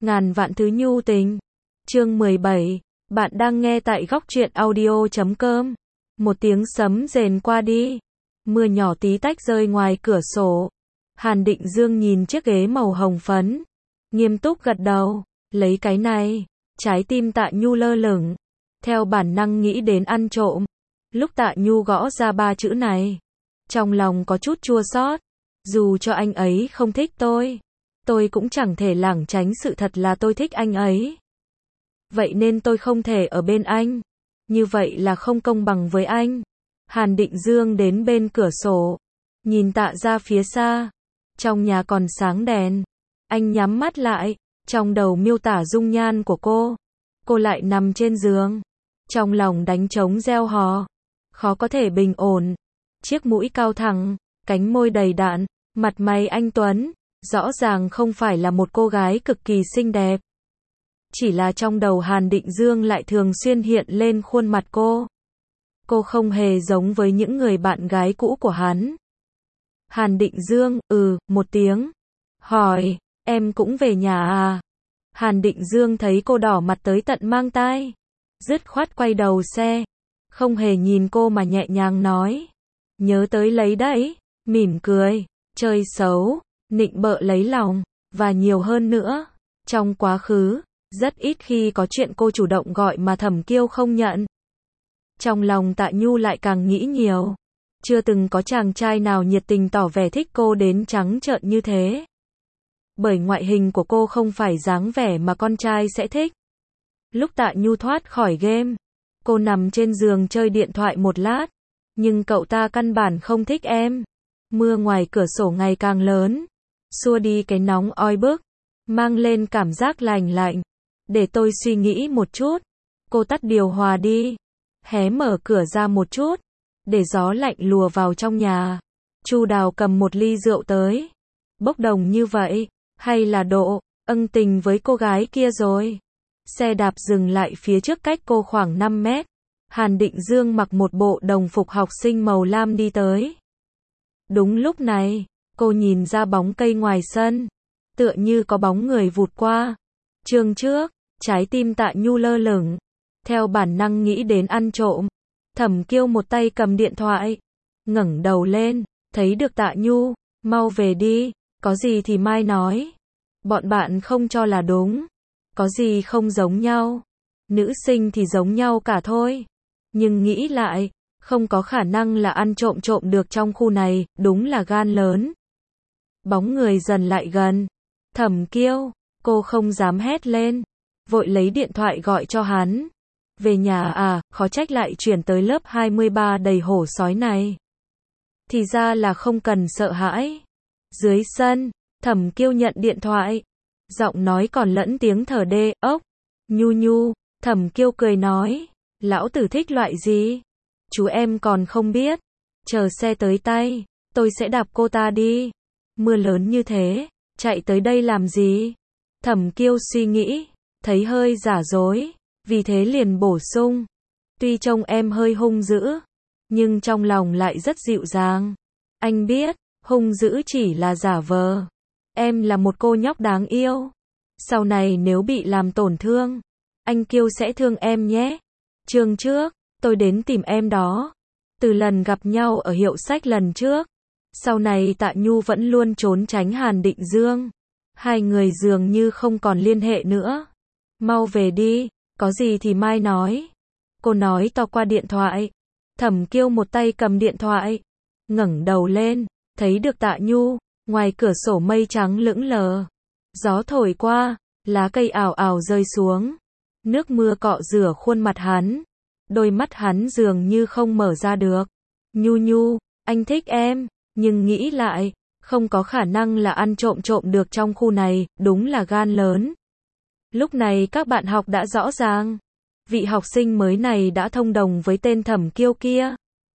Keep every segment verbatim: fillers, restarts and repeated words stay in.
Ngàn vạn thứ nhu tình. Chương mười bảy. Bạn đang nghe tại góc truyện audio chấm com. Một tiếng sấm rền qua đi. Mưa nhỏ tí tách rơi ngoài cửa sổ. Hàn Định Dương nhìn chiếc ghế màu hồng phấn. Nghiêm túc gật đầu. Lấy cái này. Trái tim Tạ Nhu lơ lửng. Theo bản năng nghĩ đến ăn trộm. Lúc Tạ Nhu gõ ra ba chữ này. Trong lòng có chút chua xót. Dù cho anh ấy không thích tôi. Tôi cũng chẳng thể lảng tránh sự thật là tôi thích anh ấy. Vậy nên tôi không thể ở bên anh. Như vậy là không công bằng với anh. Hàn Định Dương đến bên cửa sổ. Nhìn Tạ ra phía xa. Trong nhà còn sáng đèn. Anh nhắm mắt lại. Trong đầu miêu tả dung nhan của cô. Cô lại nằm trên giường. Trong lòng đánh trống reo hò. Khó có thể bình ổn. Chiếc mũi cao thẳng. Cánh môi đầy đặn. Mặt mày anh tuấn. Rõ ràng không phải là một cô gái cực kỳ xinh đẹp. Chỉ là trong đầu Hàn Định Dương lại thường xuyên hiện lên khuôn mặt cô. Cô không hề giống với những người bạn gái cũ của hắn. Hàn Định Dương, ừ, một tiếng. Hỏi, em cũng về nhà à? Hàn Định Dương thấy cô đỏ mặt tới tận mang tai. Dứt khoát quay đầu xe. Không hề nhìn cô mà nhẹ nhàng nói. Nhớ tới lấy đấy. Mỉm cười. Chơi xấu. Nịnh bợ lấy lòng. Và nhiều hơn nữa. Trong quá khứ. Rất ít khi có chuyện cô chủ động gọi mà Thẩm Kiêu không nhận. Trong lòng Tạ Nhu lại càng nghĩ nhiều. Chưa từng có chàng trai nào nhiệt tình tỏ vẻ thích cô đến trắng trợn như thế. Bởi ngoại hình của cô không phải dáng vẻ mà con trai sẽ thích. Lúc Tạ Nhu thoát khỏi game, cô nằm trên giường chơi điện thoại một lát. Nhưng cậu ta căn bản không thích em. Mưa ngoài cửa sổ ngày càng lớn. Xua đi cái nóng oi bức. Mang lên cảm giác lành lạnh. Để tôi suy nghĩ một chút. Cô tắt điều hòa đi. Hé mở cửa ra một chút. Để gió lạnh lùa vào trong nhà. Chu Đào cầm một ly rượu tới. Bốc đồng như vậy. Hay là độ ân tình với cô gái kia rồi. Xe đạp dừng lại phía trước cách cô khoảng năm mét. Hàn Định Dương mặc một bộ đồng phục học sinh màu lam đi tới. Đúng lúc này, cô nhìn ra bóng cây ngoài sân. Tựa như có bóng người vụt qua. Chương trước, trái tim Tạ Nhu lơ lửng. Theo bản năng nghĩ đến ăn trộm. Thẩm Kiêu một tay cầm điện thoại. Ngẩng đầu lên, thấy được Tạ Nhu. Mau về đi, có gì thì mai nói. Bọn bạn không cho là đúng. Có gì không giống nhau. Nữ sinh thì giống nhau cả thôi. Nhưng nghĩ lại, không có khả năng là ăn trộm trộm được trong khu này, đúng là gan lớn. Bóng người dần lại gần. Thẩm Kiêu, cô không dám hét lên. Vội lấy điện thoại gọi cho hắn. Về nhà à, khó trách lại chuyển tới lớp hai mươi ba đầy hổ sói này. Thì ra là không cần sợ hãi. Dưới sân, Thẩm Kiêu nhận điện thoại. Giọng nói còn lẫn tiếng thở đê, ốc. Nhu Nhu, Thẩm Kiêu cười nói. Lão tử thích loại gì? Chú em còn không biết. Chờ xe tới tay, tôi sẽ đạp cô ta đi. Mưa lớn như thế, chạy tới đây làm gì? Thẩm Kiêu suy nghĩ, thấy hơi giả dối, vì thế liền bổ sung. Tuy trông em hơi hung dữ, nhưng trong lòng lại rất dịu dàng. Anh biết, hung dữ chỉ là giả vờ. Em là một cô nhóc đáng yêu. Sau này nếu bị làm tổn thương, anh Kiêu sẽ thương em nhé. Chương trước, tôi đến tìm em đó. Từ lần gặp nhau ở hiệu sách lần trước, sau này Tạ Nhu vẫn luôn trốn tránh Hàn Định Dương. Hai người dường như không còn liên hệ nữa. Mau về đi, có gì thì mai nói. Cô nói to qua điện thoại. Thẩm Kiêu một tay cầm điện thoại. Ngẩng đầu lên, thấy được Tạ Nhu. Ngoài cửa sổ mây trắng lững lờ. Gió thổi qua, lá cây ảo ảo rơi xuống. Nước mưa cọ rửa khuôn mặt hắn. Đôi mắt hắn dường như không mở ra được. Nhu Nhu, anh thích em. Nhưng nghĩ lại, không có khả năng là ăn trộm trộm được trong khu này, đúng là gan lớn. Lúc này các bạn học đã rõ ràng. Vị học sinh mới này đã thông đồng với tên Thẩm Kiêu kia.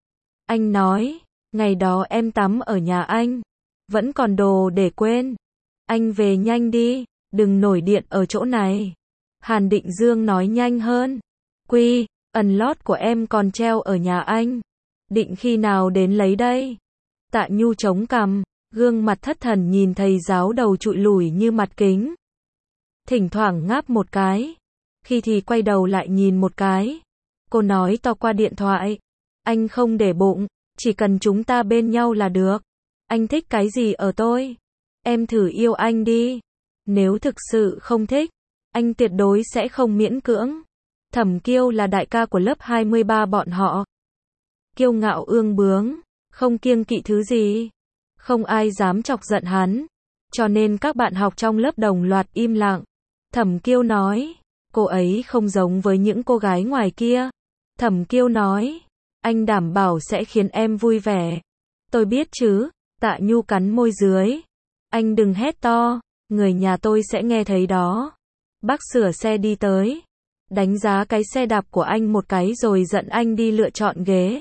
Anh nói, ngày đó em tắm ở nhà anh. Vẫn còn đồ để quên. Anh về nhanh đi, đừng nổi điện ở chỗ này. Hàn Định Dương nói nhanh hơn. Quy, ẩn lót của em còn treo ở nhà anh. Định khi nào đến lấy đây? Tạ Nhu chống cằm, gương mặt thất thần nhìn thầy giáo đầu trụi lủi như mặt kính. thỉnh thoảng ngáp một cái, khi thì quay đầu lại nhìn một cái. Cô nói to qua điện thoại, anh không để bụng, chỉ cần chúng ta bên nhau là được. Anh thích cái gì ở tôi? Em thử yêu anh đi. Nếu thực sự không thích, anh tuyệt đối sẽ không miễn cưỡng. Thẩm Kiêu là đại ca của lớp hai mươi ba bọn họ. Kiêu ngạo ương bướng, không kiêng kỵ thứ gì. Không ai dám chọc giận hắn. Cho nên các bạn học trong lớp đồng loạt im lặng. Thẩm Kiêu nói, cô ấy không giống với những cô gái ngoài kia. Thẩm Kiêu nói, anh đảm bảo sẽ khiến em vui vẻ. Tôi biết chứ, Tạ Nhu cắn môi dưới. Anh đừng hét to, người nhà tôi sẽ nghe thấy đó. Bác sửa xe đi tới, đánh giá cái xe đạp của anh một cái rồi dẫn anh đi lựa chọn ghế.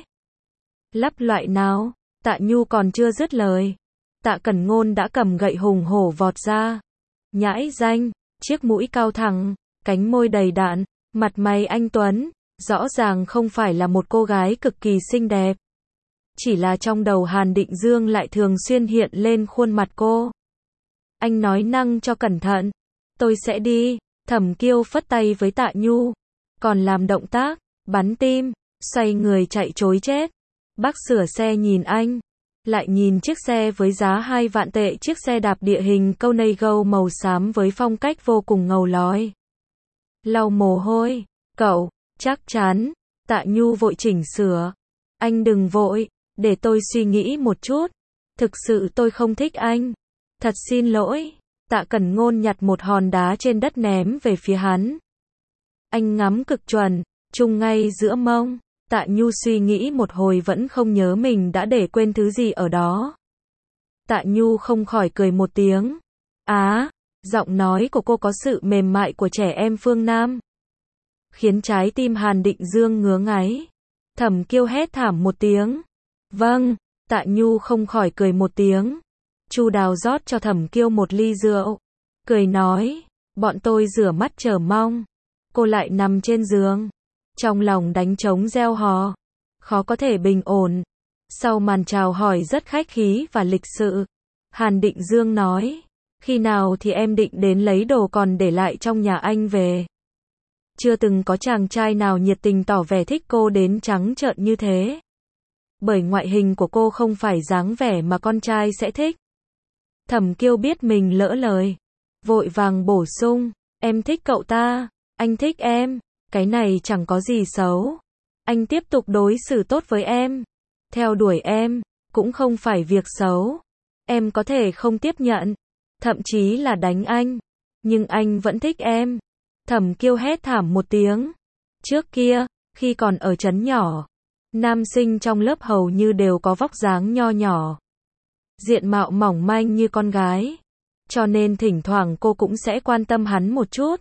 Lắp loại nào? Tạ Nhu còn chưa dứt lời. Tạ Cẩn Ngôn đã cầm gậy hùng hổ vọt ra. Nhãi danh, chiếc mũi cao thẳng, cánh môi đầy đặn, mặt mày anh tuấn, rõ ràng không phải là một cô gái cực kỳ xinh đẹp. Chỉ là trong đầu Hàn Định Dương lại thường xuyên hiện lên khuôn mặt cô. Anh nói năng cho cẩn thận. Tôi sẽ đi. Thẩm Kiêu phất tay với Tạ Nhu. Còn làm động tác, bắn tim, xoay người chạy trối chết. Bác sửa xe nhìn anh. Lại nhìn chiếc xe với giá hai vạn tệ, chiếc xe đạp địa hình Conago màu xám với phong cách vô cùng ngầu lói. Lau mồ hôi. Cậu, chắc chắn. Tạ Nhu vội chỉnh sửa. Anh đừng vội, để tôi suy nghĩ một chút. Thực sự tôi không thích anh. Thật xin lỗi. Tạ Cẩn Ngôn nhặt một hòn đá trên đất ném về phía hắn. Anh ngắm cực chuẩn, trùng ngay giữa mông. Tạ Nhu suy nghĩ một hồi vẫn không nhớ mình đã để quên thứ gì ở đó. Tạ Nhu không khỏi cười một tiếng. Á, giọng nói của cô có sự mềm mại của trẻ em phương Nam. Khiến trái tim Hàn Định Dương ngứa ngáy. Thẩm Kiêu hét thảm một tiếng. Vâng, Tạ Nhu không khỏi cười một tiếng. Chu Đào rót cho Thẩm Kiêu một ly rượu. Cười nói, bọn tôi rửa mắt chờ mong. Cô lại nằm trên giường. Trong lòng đánh trống reo hò. Khó có thể bình ổn. Sau màn chào hỏi rất khách khí và lịch sự, Hàn Định Dương nói, khi nào thì em định đến lấy đồ còn để lại trong nhà anh về. Chưa từng có chàng trai nào nhiệt tình tỏ vẻ thích cô đến trắng trợn như thế. Bởi ngoại hình của cô không phải dáng vẻ mà con trai sẽ thích. Thẩm Kiêu biết mình lỡ lời. Vội vàng bổ sung, em thích cậu ta, anh thích em, cái này chẳng có gì xấu. Anh tiếp tục đối xử tốt với em, theo đuổi em, cũng không phải việc xấu. Em có thể không tiếp nhận, thậm chí là đánh anh, nhưng anh vẫn thích em. Thẩm Kiêu hét thảm một tiếng. Trước kia, khi còn ở trấn nhỏ, nam sinh trong lớp hầu như đều có vóc dáng nho nhỏ, diện mạo mỏng manh như con gái. Cho nên thỉnh thoảng cô cũng sẽ quan tâm hắn một chút.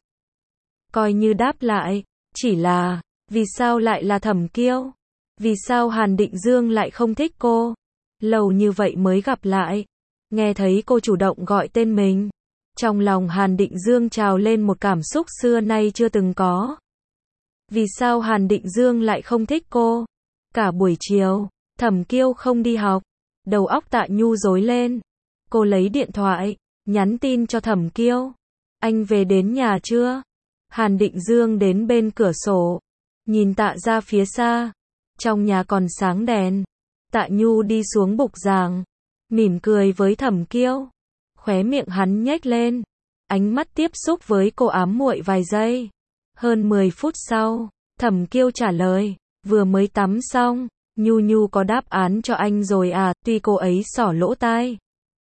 Coi như đáp lại, chỉ là, vì sao lại là Thẩm Kiêu? Vì sao Hàn Định Dương lại không thích cô? Lâu như vậy mới gặp lại. Nghe thấy cô chủ động gọi tên mình. Trong lòng Hàn Định Dương trào lên một cảm xúc xưa nay chưa từng có. Vì sao Hàn Định Dương lại không thích cô? Cả buổi chiều, Thẩm Kiêu không đi học. Đầu óc Tạ Nhu rối lên. Cô lấy điện thoại, nhắn tin cho Thẩm Kiêu. Anh về đến nhà chưa? Hàn Định Dương đến bên cửa sổ, nhìn Tạ ra phía xa. Trong nhà còn sáng đèn. Tạ Nhu đi xuống bục giảng, mỉm cười với Thẩm Kiêu. Khóe miệng hắn nhếch lên. Ánh mắt tiếp xúc với cô ám muội vài giây. Hơn mười phút sau, Thẩm Kiêu trả lời, vừa mới tắm xong. Nhu Nhu có đáp án cho anh rồi à? Tuy cô ấy xỏ lỗ tai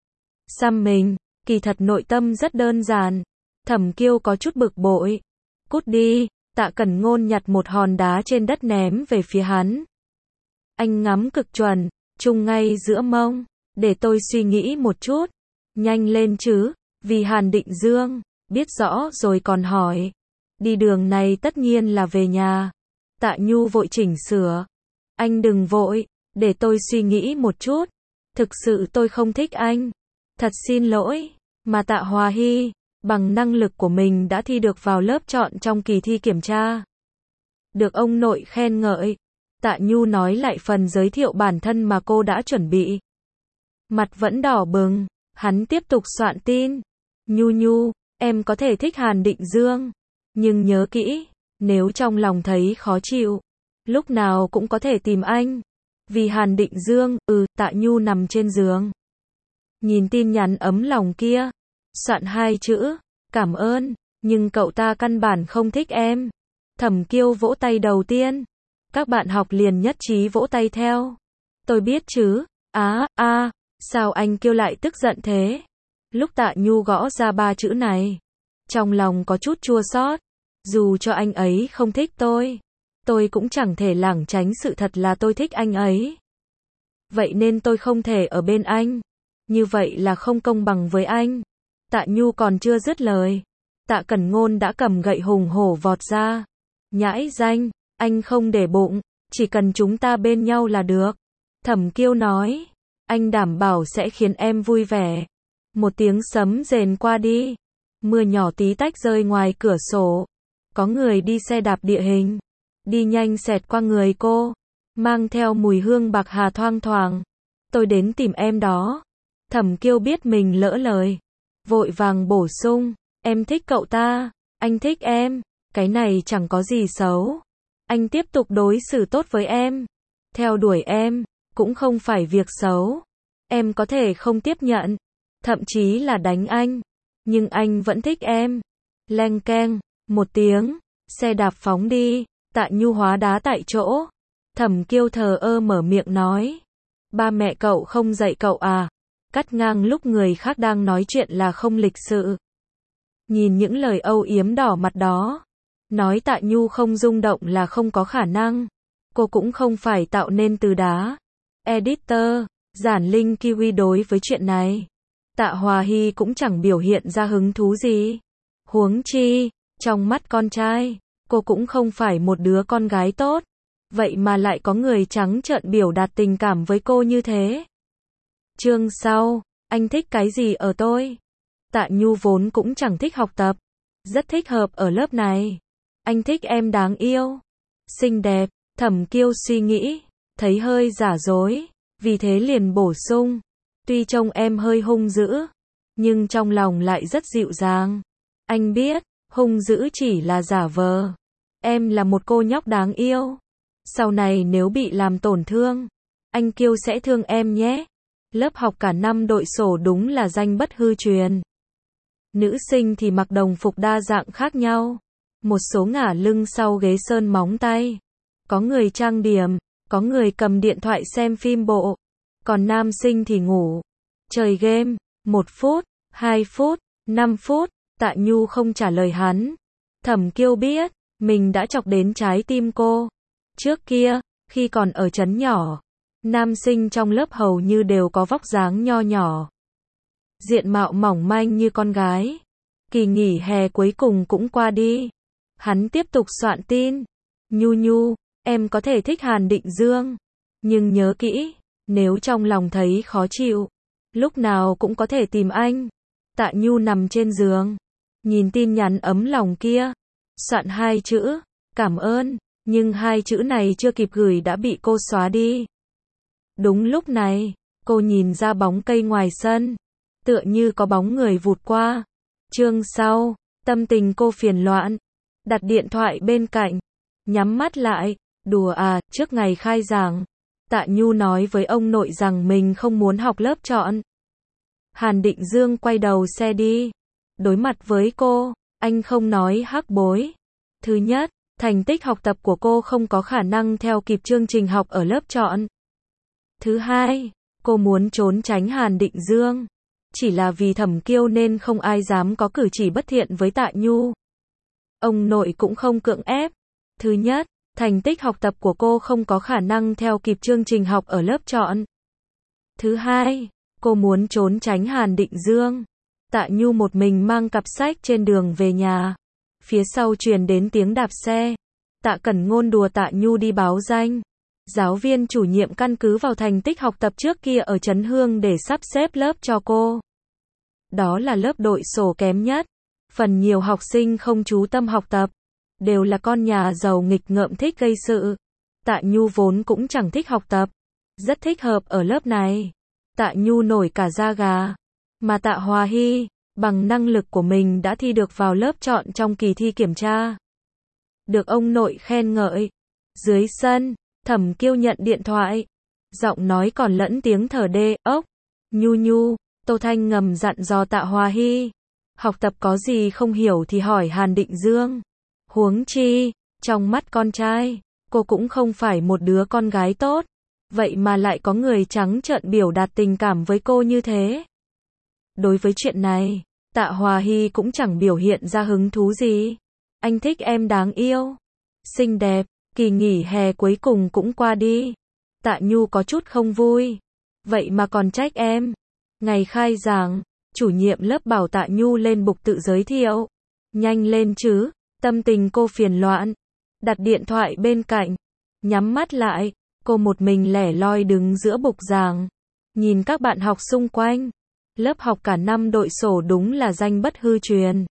xăm mình, kỳ thật nội tâm rất đơn giản. Thẩm Kiêu có chút bực bội. Cút đi. Tạ Cẩn Ngôn nhặt một hòn đá trên đất ném về phía hắn. Anh ngắm cực chuẩn, trùng ngay giữa mông. Để tôi suy nghĩ một chút. Nhanh lên chứ, vì Hàn Định Dương biết rõ rồi còn hỏi. Đi đường này tất nhiên là về nhà. Tạ Nhu vội chỉnh sửa. Anh đừng vội, để tôi suy nghĩ một chút. Thực sự tôi không thích anh. Thật xin lỗi, mà Tạ Hòa Hy, bằng năng lực của mình đã thi được vào lớp chọn trong kỳ thi kiểm tra. Được ông nội khen ngợi. Tạ Nhu nói lại phần giới thiệu bản thân mà cô đã chuẩn bị. Mặt vẫn đỏ bừng, hắn tiếp tục soạn tin. Nhu Nhu, Em có thể thích Hàn Định Dương, nhưng nhớ kỹ, nếu trong lòng thấy khó chịu, lúc nào cũng có thể tìm anh. Vì Hàn Định Dương, ừ, Tạ Nhu nằm trên giường. Nhìn tin nhắn ấm lòng kia, soạn hai chữ, cảm ơn, nhưng cậu ta căn bản không thích em. Thẩm Kiêu vỗ tay đầu tiên. Các bạn học liền nhất trí vỗ tay theo. Tôi biết chứ, á, a, à, sao anh Kiêu lại tức giận thế? Lúc Tạ Nhu gõ ra ba chữ này, trong lòng có chút chua xót. Dù cho anh ấy không thích tôi, tôi cũng chẳng thể lảng tránh sự thật là tôi thích anh ấy. Vậy nên tôi không thể ở bên anh. Như vậy là không công bằng với anh. Tạ Nhu còn chưa dứt lời, Tạ Cẩn Ngôn đã cầm gậy hùng hổ vọt ra. Nhãi danh, anh không để bụng, chỉ cần chúng ta bên nhau là được. Thẩm Kiêu nói, anh đảm bảo sẽ khiến em vui vẻ. Một tiếng sấm rền qua đi, mưa nhỏ tí tách rơi ngoài cửa sổ. Có người đi xe đạp địa hình, đi nhanh xẹt qua người cô, mang theo mùi hương bạc hà thoang thoảng. Tôi đến tìm em đó. Thẩm Kiêu biết mình lỡ lời, vội vàng bổ sung, em thích cậu ta, anh thích em, cái này chẳng có gì xấu. Anh tiếp tục đối xử tốt với em, theo đuổi em, cũng không phải việc xấu. Em có thể không tiếp nhận, thậm chí là đánh anh, nhưng anh vẫn thích em. Leng keng, một tiếng, xe đạp phóng đi, Tạ Nhu hóa đá tại chỗ. Thẩm Kiêu thờ ơ mở miệng nói, ba mẹ cậu không dạy cậu à? Cắt ngang lúc người khác đang nói chuyện là không lịch sự. Nhìn những lời âu yếm đỏ mặt đó, nói Tạ Nhu không rung động là không có khả năng. Cô cũng không phải tạo nên từ đá. Editor, Giản Linh Kiwi đối với chuyện này, Tạ Hòa Hy cũng chẳng biểu hiện ra hứng thú gì. Huống chi, trong mắt con trai, cô cũng không phải một đứa con gái tốt. Vậy mà lại có người trắng trợn biểu đạt tình cảm với cô như thế. Chương sau, anh thích cái gì ở tôi? Tạ Nhu vốn cũng chẳng thích học tập, rất thích hợp ở lớp này. Anh thích em đáng yêu, xinh đẹp. Thẩm Kiêu suy nghĩ, thấy hơi giả dối, vì thế liền bổ sung, tuy trông em hơi hung dữ, nhưng trong lòng lại rất dịu dàng. Anh biết, hung dữ chỉ là giả vờ. Em là một cô nhóc đáng yêu. Sau này nếu bị làm tổn thương, anh Kiêu sẽ thương em nhé. Lớp học cả năm đội sổ đúng là danh bất hư truyền. Nữ sinh thì mặc đồng phục đa dạng khác nhau. Một số ngả lưng sau ghế sơn móng tay. Có người trang điểm, có người cầm điện thoại xem phim bộ. Còn nam sinh thì ngủ, chơi game, một phút, hai phút, năm phút. Tạ Nhu không trả lời hắn. Thẩm Kiêu biết, mình đã chọc đến trái tim cô. Trước kia, khi còn ở trấn nhỏ, nam sinh trong lớp hầu như đều có vóc dáng nho nhỏ, diện mạo mỏng manh như con gái. Kỳ nghỉ hè cuối cùng cũng qua đi. Hắn tiếp tục soạn tin. Nhu Nhu, em có thể thích Hàn Định Dương, nhưng nhớ kỹ, nếu trong lòng thấy khó chịu, lúc nào cũng có thể tìm anh. Tạ Nhu nằm trên giường, nhìn tin nhắn ấm lòng kia, soạn hai chữ, cảm ơn, nhưng hai chữ này chưa kịp gửi đã bị cô xóa đi. Đúng lúc này, cô nhìn ra bóng cây ngoài sân, tựa như có bóng người vụt qua. Chương sau, tâm tình cô phiền loạn, đặt điện thoại bên cạnh, nhắm mắt lại, đùa à, trước ngày khai giảng, Tạ Nhu nói với ông nội rằng mình không muốn học lớp chọn. Hàn Định Dương quay đầu xe đi, đối mặt với cô, anh không nói hắc bối. Thứ nhất, thành tích học tập của cô không có khả năng theo kịp chương trình học ở lớp chọn. Thứ hai, cô muốn trốn tránh Hàn Định Dương, chỉ là vì Thẩm Kiêu nên không ai dám có cử chỉ bất thiện với Tạ Nhu. Ông nội cũng không cưỡng ép. Thứ nhất, thành tích học tập của cô không có khả năng theo kịp chương trình học ở lớp chọn. Thứ hai, cô muốn trốn tránh Hàn Định Dương. Tạ Nhu một mình mang cặp sách trên đường về nhà. Phía sau truyền đến tiếng đạp xe. Tạ Cẩn Ngôn đùa Tạ Nhu đi báo danh. Giáo viên chủ nhiệm căn cứ vào thành tích học tập trước kia ở Trấn Hương để sắp xếp lớp cho cô. Đó là lớp đội sổ kém nhất. Phần nhiều học sinh không chú tâm học tập, đều là con nhà giàu nghịch ngợm thích gây sự. Tạ Nhu vốn cũng chẳng thích học tập, rất thích hợp ở lớp này. Tạ Nhu nổi cả da gà. Mà Tạ Hòa Hy, bằng năng lực của mình đã thi được vào lớp chọn trong kỳ thi kiểm tra. Được ông nội khen ngợi. Dưới sân, Thẩm Kiêu nhận điện thoại. Giọng nói còn lẫn tiếng thở đê, ốc. Nhu nhu, Tô Thanh ngầm dặn dò Tạ Hòa Hy. Học tập có gì không hiểu thì hỏi Hàn Định Dương. Huống chi, trong mắt con trai, cô cũng không phải một đứa con gái tốt. Vậy mà lại có người trắng trợn biểu đạt tình cảm với cô như thế. Đối với chuyện này, Tạ Hòa Hy cũng chẳng biểu hiện ra hứng thú gì. Anh thích em đáng yêu, xinh đẹp, kỳ nghỉ hè cuối cùng cũng qua đi. Tạ Nhu có chút không vui. Vậy mà còn trách em. Ngày khai giảng, chủ nhiệm lớp bảo Tạ Nhu lên bục tự giới thiệu. Nhanh lên chứ, tâm tình cô phiền loạn. Đặt điện thoại bên cạnh, nhắm mắt lại, cô một mình lẻ loi đứng giữa bục giảng. Nhìn các bạn học xung quanh. Lớp học cả năm đội sổ đúng là danh bất hư truyền.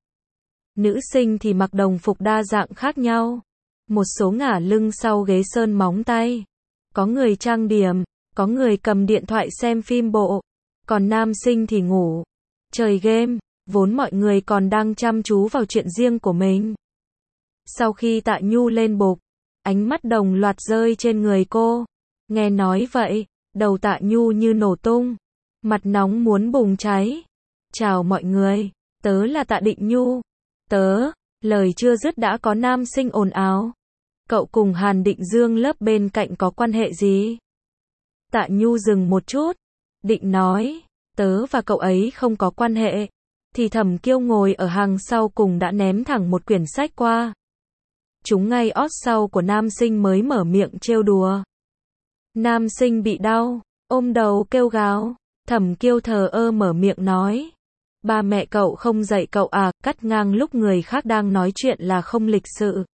Nữ sinh thì mặc đồng phục đa dạng khác nhau. Một số ngả lưng sau ghế sơn móng tay. Có người trang điểm, có người cầm điện thoại xem phim bộ. Còn nam sinh thì ngủ, chơi game, vốn mọi người còn đang chăm chú vào chuyện riêng của mình. Sau khi Tạ Nhu lên bục, ánh mắt đồng loạt rơi trên người cô. Nghe nói vậy, đầu Tạ Nhu như nổ tung. Mặt nóng muốn bùng cháy. Chào mọi người, tớ là Tạ Định Nhu. Tớ, lời chưa dứt đã có nam sinh ồn ào. Cậu cùng Hàn Định Dương lớp bên cạnh có quan hệ gì? Tạ Nhu dừng một chút, định nói, tớ và cậu ấy không có quan hệ. Thì Thẩm Kiêu ngồi ở hàng sau cùng đã ném thẳng một quyển sách qua. Chúng ngay ót sau của nam sinh mới mở miệng trêu đùa. Nam sinh bị đau, ôm đầu kêu gào. Thẩm Kiêu thờ ơ mở miệng nói. Ba mẹ cậu không dạy cậu à, cắt ngang lúc người khác đang nói chuyện là không lịch sự.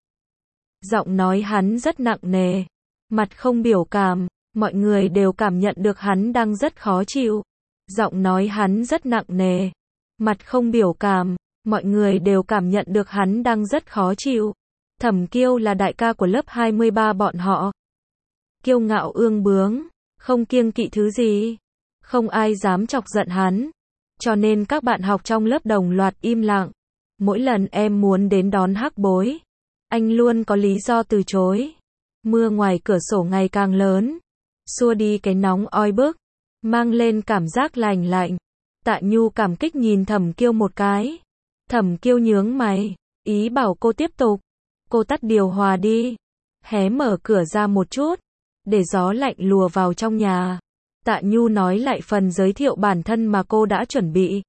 Giọng nói hắn rất nặng nề, mặt không biểu cảm, mọi người đều cảm nhận được hắn đang rất khó chịu. Giọng nói hắn rất nặng nề, mặt không biểu cảm, mọi người đều cảm nhận được hắn đang rất khó chịu. Thẩm Kiêu là đại ca của lớp hai mươi ba bọn họ. Kiêu ngạo ương bướng, không kiêng kỵ thứ gì. Không ai dám chọc giận hắn. Cho nên các bạn học trong lớp đồng loạt im lặng. Mỗi lần em muốn đến đón hắc bối, anh luôn có lý do từ chối. Mưa ngoài cửa sổ ngày càng lớn, xua đi cái nóng oi bức, mang lên cảm giác lành lạnh. Tạ Nhu cảm kích nhìn Thẩm Kiêu một cái. Thẩm Kiêu nhướng mày, ý bảo cô tiếp tục. Cô tắt điều hòa đi, hé mở cửa ra một chút, để gió lạnh lùa vào trong nhà. Tạ Nhu nói lại phần giới thiệu bản thân mà cô đã chuẩn bị.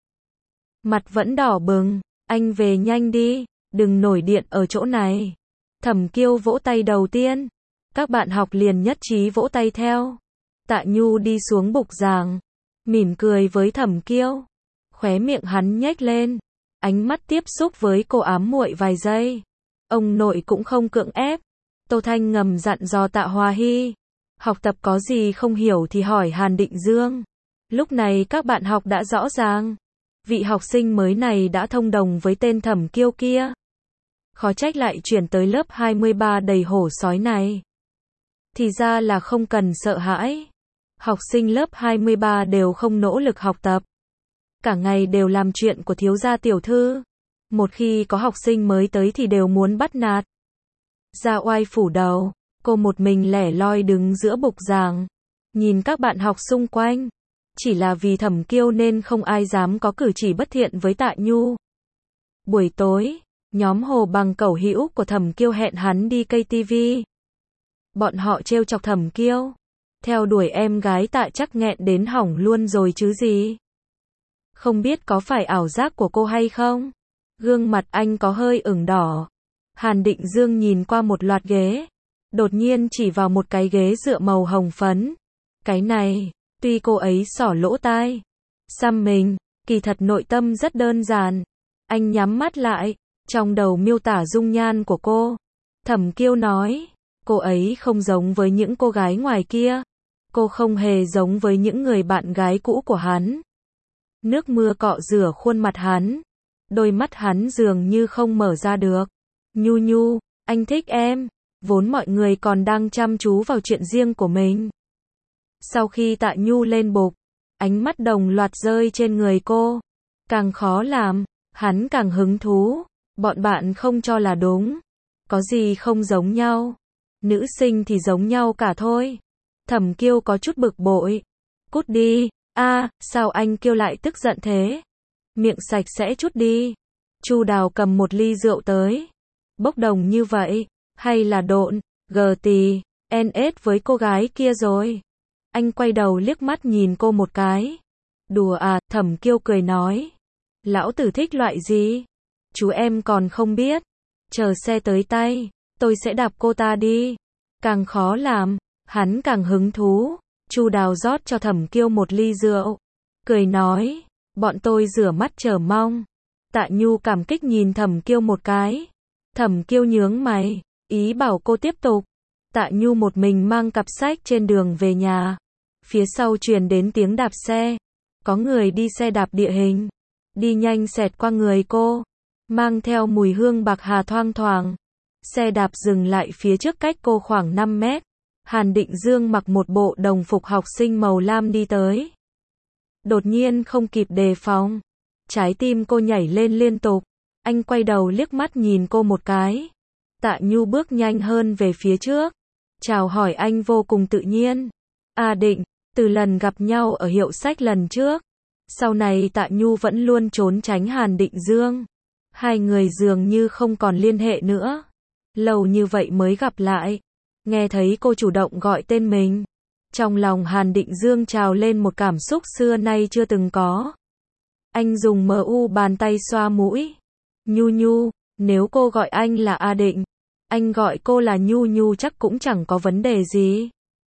Mặt vẫn đỏ bừng, anh về nhanh đi, đừng nổi điện ở chỗ này. Thẩm Kiêu vỗ tay đầu tiên, các bạn học liền nhất trí vỗ tay theo. Tạ Nhu đi xuống bục giảng, mỉm cười với Thẩm Kiêu, khóe miệng hắn nhếch lên, ánh mắt tiếp xúc với cô ám muội vài giây. Ông nội cũng không cưỡng ép. Tô Thanh ngầm dặn dò Tạ Hòa Hy. Học tập có gì không hiểu thì hỏi Hàn Định Dương. Lúc này các bạn học đã rõ ràng. Vị học sinh mới này đã thông đồng với tên Thẩm Kiêu kia. Khó trách lại chuyển tới lớp hai mươi ba đầy hổ sói này. Thì ra là không cần sợ hãi. Học sinh lớp hai mươi ba đều không nỗ lực học tập. Cả ngày đều làm chuyện của thiếu gia tiểu thư. Một khi có học sinh mới tới thì đều muốn bắt nạt. Ra oai phủ đầu. Cô một mình lẻ loi đứng giữa bục giảng, nhìn các bạn học xung quanh. Chỉ là vì Thẩm Kiêu nên không ai dám có cử chỉ bất thiện với Tạ Nhu. Buổi tối, nhóm Hồ Bằng cẩu hữu của Thẩm Kiêu hẹn hắn đi cây tivi. Bọn họ trêu chọc Thẩm Kiêu, theo đuổi em gái Tạ chắc nghẹn đến hỏng luôn rồi chứ gì. Không biết có phải ảo giác của cô hay không? Gương mặt anh có hơi ửng đỏ. Hàn Định Dương nhìn qua một loạt ghế, đột nhiên chỉ vào một cái ghế dựa màu hồng phấn. Cái này, tuy cô ấy xỏ lỗ tai, xăm mình, kỳ thật nội tâm rất đơn giản. Anh nhắm mắt lại, trong đầu miêu tả dung nhan của cô. Thẩm Kiêu nói, cô ấy không giống với những cô gái ngoài kia. Cô không hề giống với những người bạn gái cũ của hắn. Nước mưa cọ rửa khuôn mặt hắn. Đôi mắt hắn dường như không mở ra được. Nhu Nhu, anh thích em. Vốn mọi người còn đang chăm chú vào chuyện riêng của mình. Sau khi Tạ Nhu lên bục, ánh mắt đồng loạt rơi trên người cô. Càng khó làm, hắn càng hứng thú. Bọn bạn không cho là đúng. Có gì không giống nhau. Nữ sinh thì giống nhau cả thôi. Thẩm Kiêu có chút bực bội. Cút đi. A, sao anh Kiêu lại tức giận thế? Miệng sạch sẽ chút đi. Chu Đào cầm một ly rượu tới. Bốc đồng như vậy, hay là độn, gờ tì, en ết với cô gái kia rồi. Anh quay đầu liếc mắt nhìn cô một cái. Đùa à, Thẩm Kiêu cười nói. Lão tử thích loại gì? Chú em còn không biết. Chờ xe tới tay, tôi sẽ đạp cô ta đi. Càng khó làm, hắn càng hứng thú. Chu Đào rót cho Thẩm Kiêu một ly rượu. Cười nói, bọn tôi rửa mắt chờ mong. Tạ Nhu cảm kích nhìn Thẩm Kiêu một cái. Thẩm Kiêu nhướng mày, ý bảo cô tiếp tục. Tạ Nhu một mình mang cặp sách trên đường về nhà. Phía sau truyền đến tiếng đạp xe. Có người đi xe đạp địa hình. Đi nhanh xẹt qua người cô. Mang theo mùi hương bạc hà thoang thoảng. Xe đạp dừng lại phía trước cách cô khoảng năm mét. Hàn Định Dương mặc một bộ đồng phục học sinh màu lam đi tới. Đột nhiên không kịp đề phòng. Trái tim cô nhảy lên liên tục. Anh quay đầu liếc mắt nhìn cô một cái. Tạ Nhu bước nhanh hơn về phía trước. Chào hỏi anh vô cùng tự nhiên. A Định, từ lần gặp nhau ở hiệu sách lần trước. Sau này Tạ Nhu vẫn luôn trốn tránh Hàn Định Dương. Hai người dường như không còn liên hệ nữa. Lâu như vậy mới gặp lại. Nghe thấy cô chủ động gọi tên mình. Trong lòng Hàn Định Dương trào lên một cảm xúc xưa nay chưa từng có. Anh dùng mờ u bàn tay xoa mũi. Nhu Nhu, nếu cô gọi anh là A Định, anh gọi cô là Nhu Nhu chắc cũng chẳng có vấn đề gì.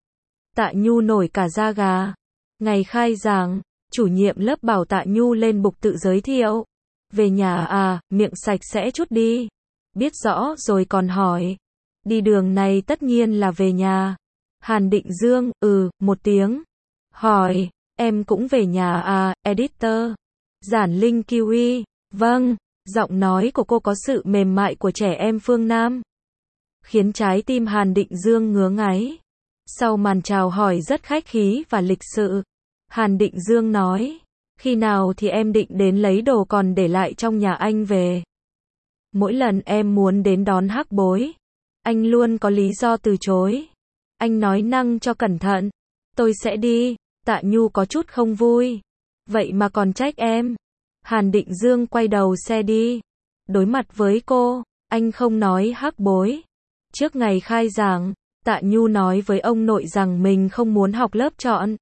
Tạ Nhu nổi cả da gà. Ngày khai giảng, chủ nhiệm lớp bảo Tạ Nhu lên bục tự giới thiệu. Về nhà à, miệng sạch sẽ chút đi. Biết rõ rồi còn hỏi. Đi đường này tất nhiên là về nhà. Hàn Định Dương, ừ, một tiếng. Hỏi, em cũng về nhà à, editor. Giản Linh Kiwi, vâng. Giọng nói của cô có sự mềm mại của trẻ em phương Nam. Khiến trái tim Hàn Định Dương ngứa ngáy. Sau màn chào hỏi rất khách khí và lịch sự. Hàn Định Dương nói, khi nào thì em định đến lấy đồ còn để lại trong nhà anh về. Mỗi lần em muốn đến đón Hắc Bối, anh luôn có lý do từ chối. Anh nói năng cho cẩn thận. Tôi sẽ đi. Tạ Nhu có chút không vui. Vậy mà còn trách em. Hàn Định Dương quay đầu xe đi. Đối mặt với cô, anh không nói Hắc Bối. Trước ngày khai giảng, Tạ Nhu nói với ông nội rằng mình không muốn học lớp chọn.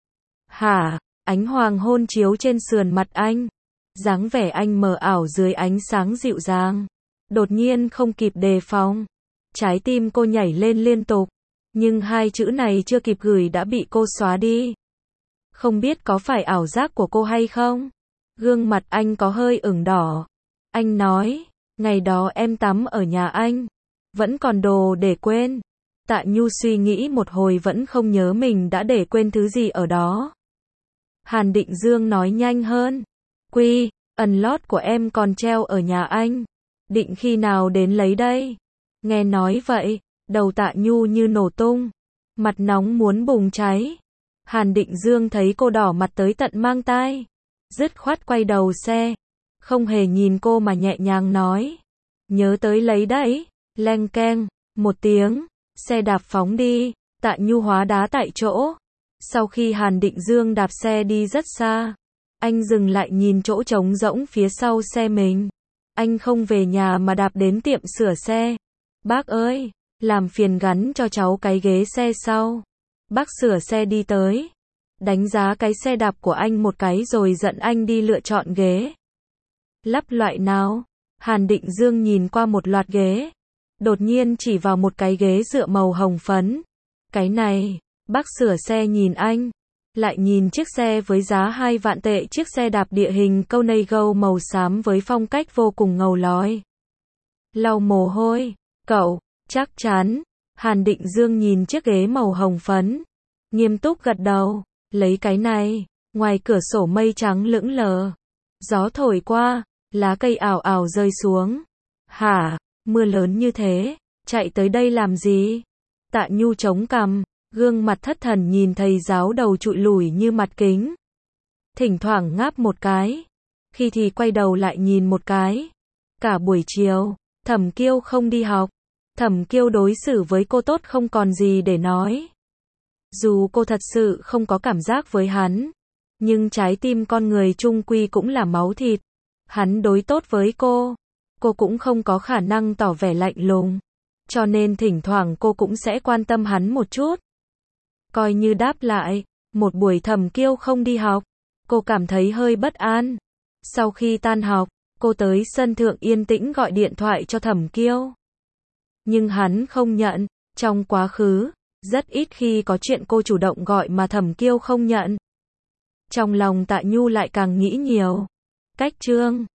Hả? Ánh hoàng hôn chiếu trên sườn mặt anh. Dáng vẻ anh mờ ảo dưới ánh sáng dịu dàng. Đột nhiên không kịp đề phòng. Trái tim cô nhảy lên liên tục. Nhưng hai chữ này chưa kịp gửi đã bị cô xóa đi. Không biết có phải ảo giác của cô hay không? Gương mặt anh có hơi ửng đỏ. Anh nói, ngày đó em tắm ở nhà anh. Vẫn còn đồ để quên. Tạ Nhu suy nghĩ một hồi vẫn không nhớ mình đã để quên thứ gì ở đó. Hàn Định Dương nói nhanh hơn. Quy, ẩn lót của em còn treo ở nhà anh. Định khi nào đến lấy đây? Nghe nói vậy, đầu Tạ Nhu như nổ tung. Mặt nóng muốn bùng cháy. Hàn Định Dương thấy cô đỏ mặt tới tận mang tai. Dứt khoát quay đầu xe. Không hề nhìn cô mà nhẹ nhàng nói. Nhớ tới lấy đấy. Leng keng, một tiếng. Xe đạp phóng đi. Tạ Nhu hóa đá tại chỗ. Sau khi Hàn Định Dương đạp xe đi rất xa, anh dừng lại nhìn chỗ trống rỗng phía sau xe mình. Anh không về nhà mà đạp đến tiệm sửa xe. Bác ơi, làm phiền gắn cho cháu cái ghế xe sau. Bác sửa xe đi tới, đánh giá cái xe đạp của anh một cái rồi dẫn anh đi lựa chọn ghế. Lắp loại nào? Hàn Định Dương nhìn qua một loạt ghế. Đột nhiên chỉ vào một cái ghế dựa màu hồng phấn. Cái này. Bác sửa xe nhìn anh, lại nhìn chiếc xe với giá hai vạn tệ, chiếc xe đạp địa hình Conago màu xám với phong cách vô cùng ngầu lói. Lau mồ hôi, cậu, chắc chắn. Hàn Định Dương nhìn chiếc ghế màu hồng phấn, nghiêm túc gật đầu, lấy cái này. Ngoài cửa sổ mây trắng lững lờ, gió thổi qua, lá cây ảo ảo rơi xuống. Hả, mưa lớn như thế, chạy tới đây làm gì? Tạ Nhu chống cằm. Gương mặt thất thần nhìn thầy giáo đầu trụi lủi như mặt kính. Thỉnh thoảng ngáp một cái. khi thì quay đầu lại nhìn một cái. Cả buổi chiều, Thẩm Kiêu không đi học. Thẩm Kiêu đối xử với cô tốt không còn gì để nói. Dù cô thật sự không có cảm giác với hắn, nhưng trái tim con người chung quy cũng là máu thịt. Hắn đối tốt với cô, cô cũng không có khả năng tỏ vẻ lạnh lùng. Cho nên thỉnh thoảng cô cũng sẽ quan tâm hắn một chút. Coi như đáp lại, một buổi Thẩm Kiêu không đi học, cô cảm thấy hơi bất an. Sau khi tan học, cô tới sân thượng yên tĩnh gọi điện thoại cho Thẩm Kiêu. Nhưng hắn không nhận, trong quá khứ, rất ít khi có chuyện cô chủ động gọi mà Thẩm Kiêu không nhận. Trong lòng Tạ Nhu lại càng nghĩ nhiều. Cách chương